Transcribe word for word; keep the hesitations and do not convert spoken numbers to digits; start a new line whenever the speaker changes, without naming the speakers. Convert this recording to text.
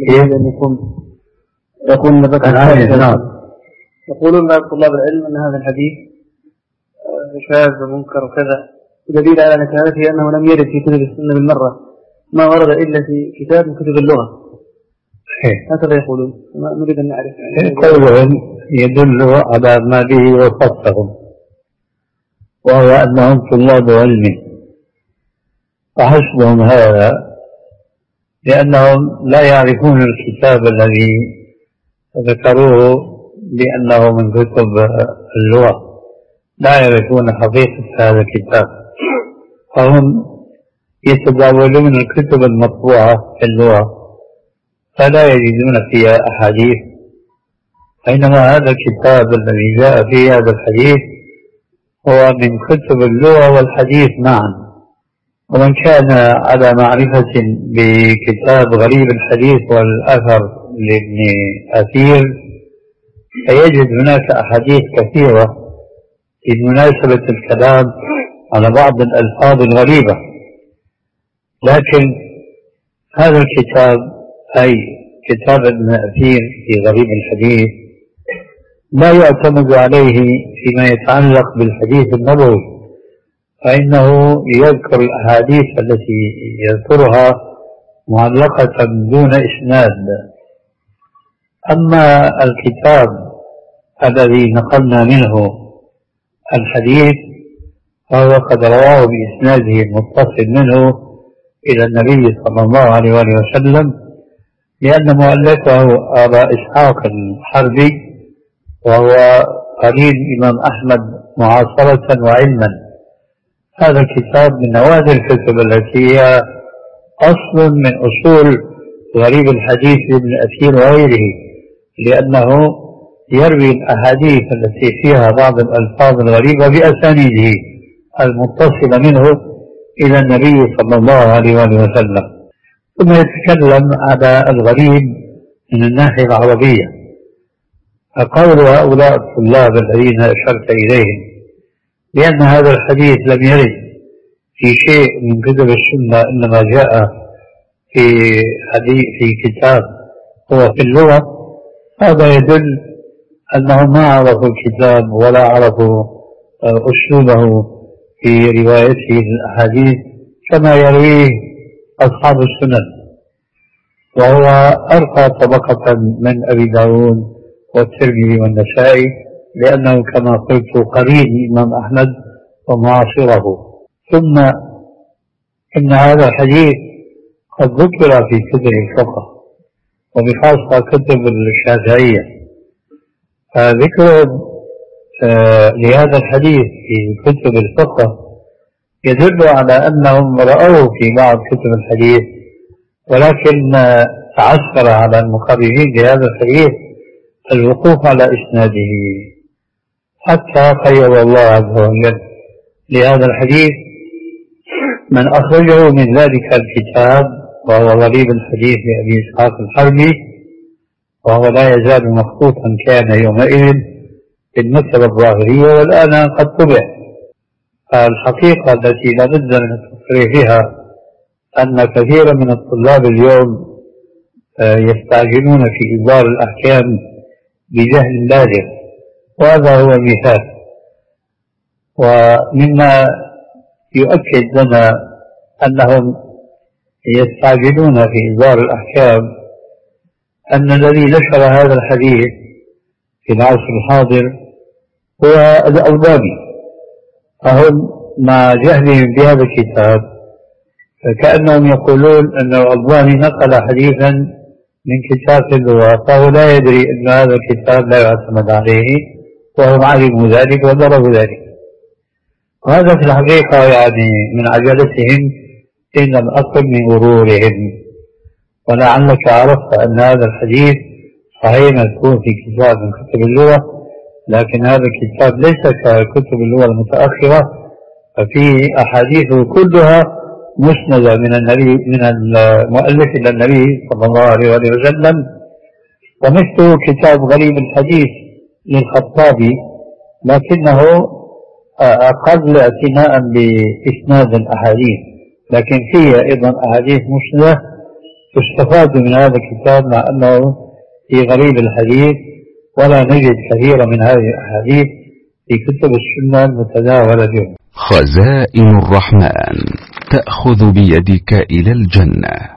أن يكون يكون نعم. يقولون طلاب العلم أن هذا الحديث شاذ ومنكر وكذا، ودليل على نكارته أنه لم يرد في كتب السنة بالمرة، ما ورد إلا في كتاب من كتب اللغة. هكذا يقولون، نريد أن نعرف.
قولهم يدل على ما به وصفهم، وهو أنهم طلاب علم، فحسبهم هذا، لأنهم لا يعرفون الكتاب الذي ذكروه بأنه من كتب اللغة، لا يعرفون حقيقة هذا الكتاب، فهم يتداولون الكتب المطبوعة في اللغة فلا يجدون فيها أحاديث، بينما هذا الكتاب الذي جاء فيه هذا الحديث هو من كتب اللغة والحديث معا. ومن كان على معرفة بكتاب غريب الحديث والأثر لابن أثير فيجد هناك أحاديث كثيرة في مناسبة الكلام على بعض الألفاظ الغريبة، لكن هذا الكتاب أي كتاب ابن أثير في غريب الحديث لا يعتمد عليه فيما يتعلق بالحديث النبوي، فإنه يذكر الأحاديث التي يذكرها معلقة دون إسناد. أما الكتاب الذي نقلنا منه الحديث فهو قد رواه بإسناده المتصل منه إلى النبي صلى الله عليه وآله وسلم، لأن مؤلفه أبا إسحاق الحربي وهو قرين إمام أحمد معاصرة وعلما. هذا الكتاب من نوادر الكتب التي هي أصل من أصول غريب الحديث لابن أثير وغيره، لأنه يروي الأحاديث التي فيها بعض الألفاظ الغريبة بأسانيده المتصلة منه إلى النبي صلى الله عليه وسلم، ثم يتكلم على الغريب من الناحية العربية. فقول هؤلاء الطلاب الذين أشرت إليهم لأن هذا الحديث لم يرد في شيء من كتب السنة، إنما جاء في حديث في كتاب هو في اللغة، هذا يدل أنهم ما عرفوا الكتاب ولا عرفوا أسلوبه في روايته الأحاديث كما يرويه أصحاب السنن، وهو أرقى طبقة من أبي داود والترمذي والنسائي، لأنه كما قلت قرين الإمام أحمد ومعاصره. ثم إن هذا الحديث قد ذكر في كتب الفقه وبخاصة كتب الشافعية، فذكر آه لهذا الحديث في كتب الفقه يدل على أنهم رأوه في بعض كتب الحديث، ولكن تعثر على المقررين لهذا الحديث الوقوف على إسناده، حتى قيض الله عز وجل لهذا الحديث من أخرجه من ذلك الكتاب وهو غريب الحديث لأبي إسحاق الحربي، وهو لا يزال مخطوطا كان يومئذ بالمكتبة الظاهرية والآن قد طبع. الحقيقة التي لا بد من التصريح فيها أن كثيرا من الطلاب اليوم يستعجلون في إصدار الأحكام بجهل بالغ، وهذا هو المثال. ومما يؤكد لنا أنهم يستعجلون في إصدار الأحكام أن الذي نشر هذا الحديث في العصر الحاضر هو الألباني، فهم مع جهلهم بهذا الكتاب فكأنهم يقولون أن الألباني نقل حديثا من كتاب اللغة، فهو لا يدري أن هذا الكتاب لا يعتمد عليه، وهم علموا ذلك وضربوا ذلك. وهذا في الحقيقة يعني من عجلتهم إن لم أقل من غرورهم. ولعلك عرفت أن هذا الحديث صحيح مذكور في كتاب من كتب اللغة، لكن هذا الكتاب ليس ككتب اللغة المتأخرة، ففيه أحاديثه كلها مسندة من النبي من المؤلف إلى النبي صلى الله عليه وسلم. ومثله كتاب غريب الحديث للخطابي، لكنه أقل اعتناء بإسناد الأحاديث، لكن فيه أيضا أحاديث مسندة يستفاد من هذا الكتاب مع أنه في غريب الحديث، ولا نجد كثيرا من هذه الأحاديث في كتب السنة المتداولة اليوم.
خزائن الرحمن تأخذ بيدك إلى الجنة.